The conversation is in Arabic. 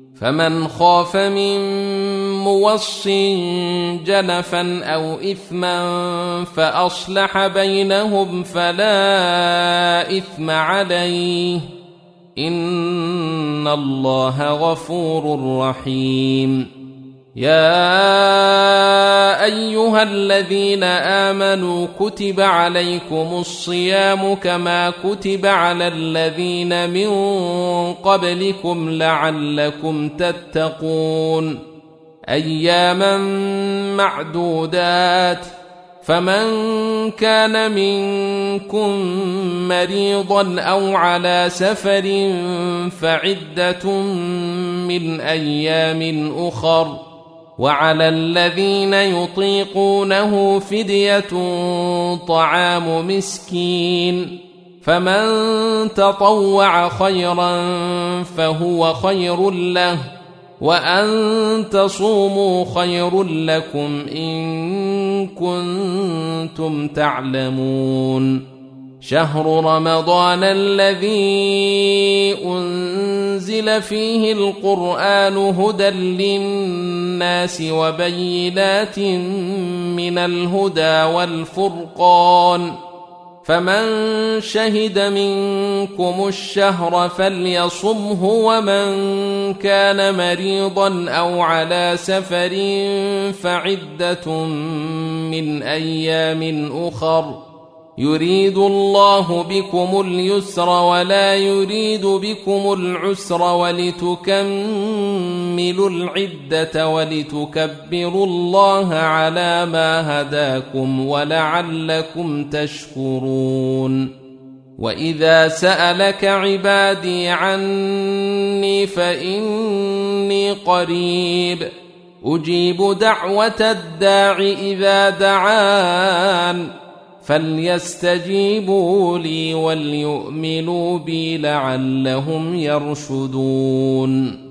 فمن خاف من موص جنفا أو إثما فأصلح بينهم فلا إثم عليه إن الله غفور رحيم. يا أيها الذين آمنوا كتب عليكم الصيام كما كتب على الذين من قبلكم لعلكم تتقون أياما معدودات فمن كان منكم مريضا أو على سفر فعدة من أيام أخر وعلى الذين يطيقونه فدية طعام مسكين فمن تطوع خيرا فهو خير له وأن تصوموا خير لكم إن كنتم تعلمون. شهر رمضان الذي أنزل فيه القرآن هدى للناس وبينات من الهدى والفرقان فمن شهد منكم الشهر فليصمه ومن كان مريضا أو على سفر فعدة من أيام أخر يريد الله بكم اليسر ولا يريد بكم العسر ولتكملوا العدة ولتكبروا الله على ما هداكم ولعلكم تشكرون. وإذا سألك عبادي عني فإني قريب أجيب دعوة الداع إذا دعان فليستجيبوا لي وليؤمنوا بي لعلهم يرشدون.